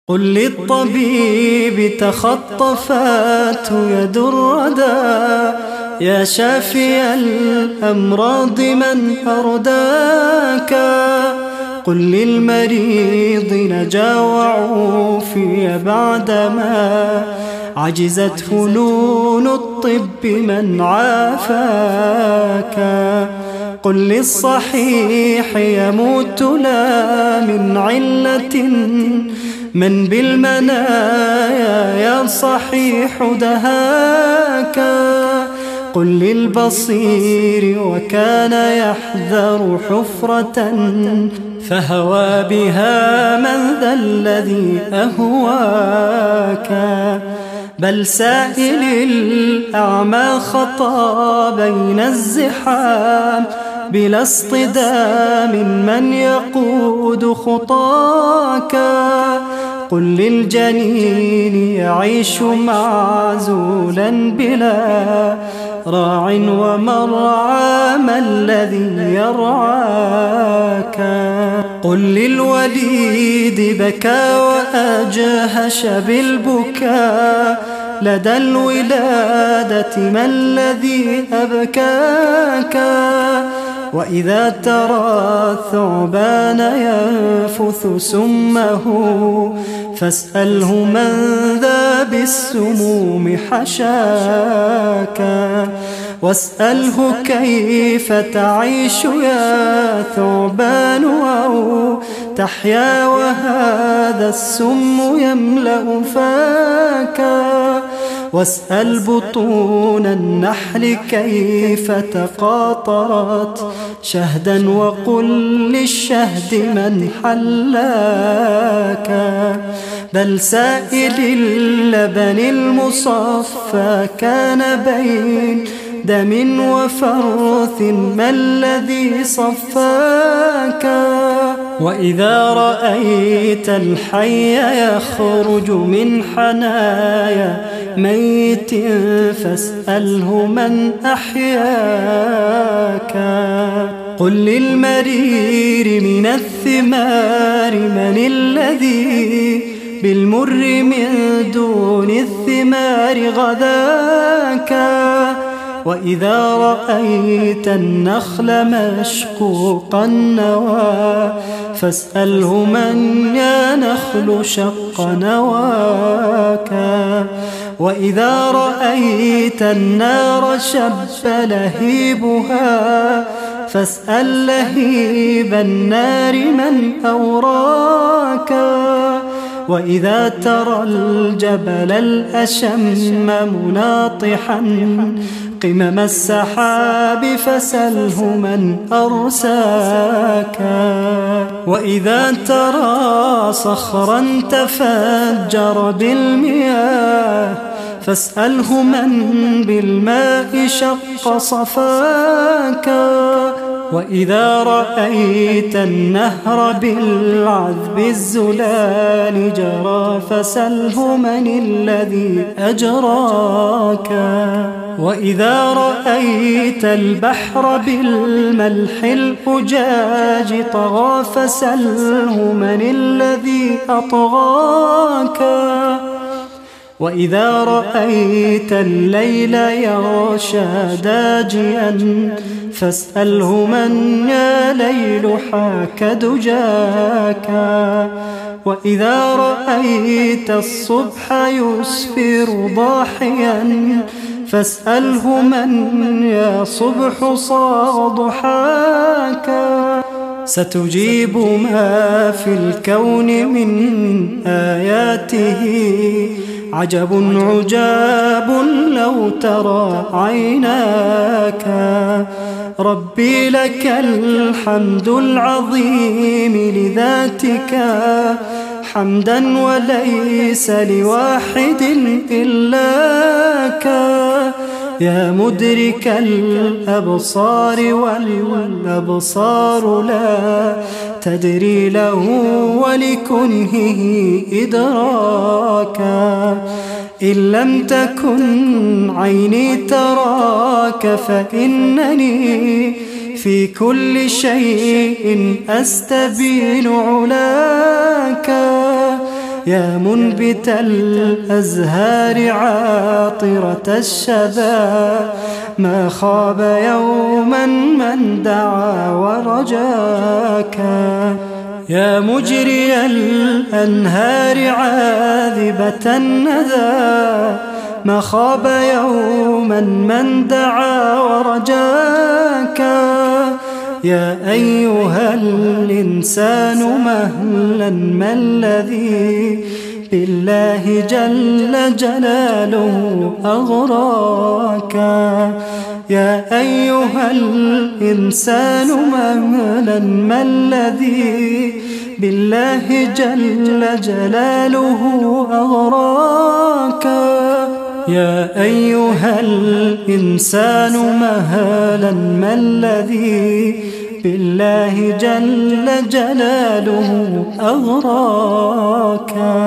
قل للطبيب تخطفته يد الردى، يا شافي الأمراض من أرداك. قل للمريض نجا وعوفي بعدما عجزت فنون الطب من عافاك. قل للصحيح يموت لا من علة من بالمنايا يا صحيح دهاك. قل للبصير وكان يحذر حفرة فهوى بها من ذا الذي أهواك. بل سائل الأعمى خطا بين الزحام بلا اصطدام من يقود خطاك. قل للجنين يعيش معزولا بلا راع ومرعى ما الذي يرعاك. قل للوليد بكى وأجهش بالبكاء لدى الولادة ما الذي أبكاك. وإذا ترى الثعبان ينفث سمه فاسأله من ذا بالسموم حشاك. واسأله كيف تعيش يا ثعبان أو تحيا وهذا السم يملأ فاك. واسأل بطون النحل كيف تقاطرت شهدا وقل للشهد من حلاك. بل سائل اللبن المصفى كان بين دم وفرث ما الذي صفاك. وإذا رأيت الحي يخرج من حنايا ميت فاسأله من أحياك. قل للمرير من الثمار من الذي بالمر من دون الثمار غذاك. وإذا رأيت النخل مشقوق النوى فاسأله من يا نخل شق نواك. وإذا رأيت النار شب لهيبها فاسأل لهيب النار من أوراك. وإذا ترى الجبل الأشم مناطحا قمم السحاب فسله من أرساك. وإذا ترى صخرا تفجر بالمياه فاسأله من بالماء شق صفاك. وإذا رأيت النهر بالعذب الزلال جرى فسله من الذي أجراك. وإذا رأيت البحر بالملح الأجاج طغى فسله من الذي أطغاك. وإذا رأيت الليل يغشى داجيا فاسأله من يا ليل حاك دجاك. وإذا رأيت الصبح يسفر ضاحيا فاسأله من يا صبح صاغ ضحاك. ستجيب ما في الكون من آياته عجب عجاب لو ترى عيناك. ربي لك الحمد العظيم لذاتك حمدا وليس لواحد إلاك. يا مدرك الأبصار والأبصار لا تدري له ولكنهه إدراكا. إن لم تكن عيني تراك فإنني في كل شيء أستبين علاك. يا منبت الأزهار عاطرة الشذا، ما خاب يوما من دعا ورجاك. يا مجري الأنهار عاذبة الندى، ما خاب يوما من دعا ورجاك. يا أيها الإنسان مهلا ما الذي بالله جل جلاله أغراك. يا أيها الإنسان مهلا ما الذي بالله جل جلاله أغراك. يا أيها الإنسان مهلا ما الذي بالله جل جلاله أغراك.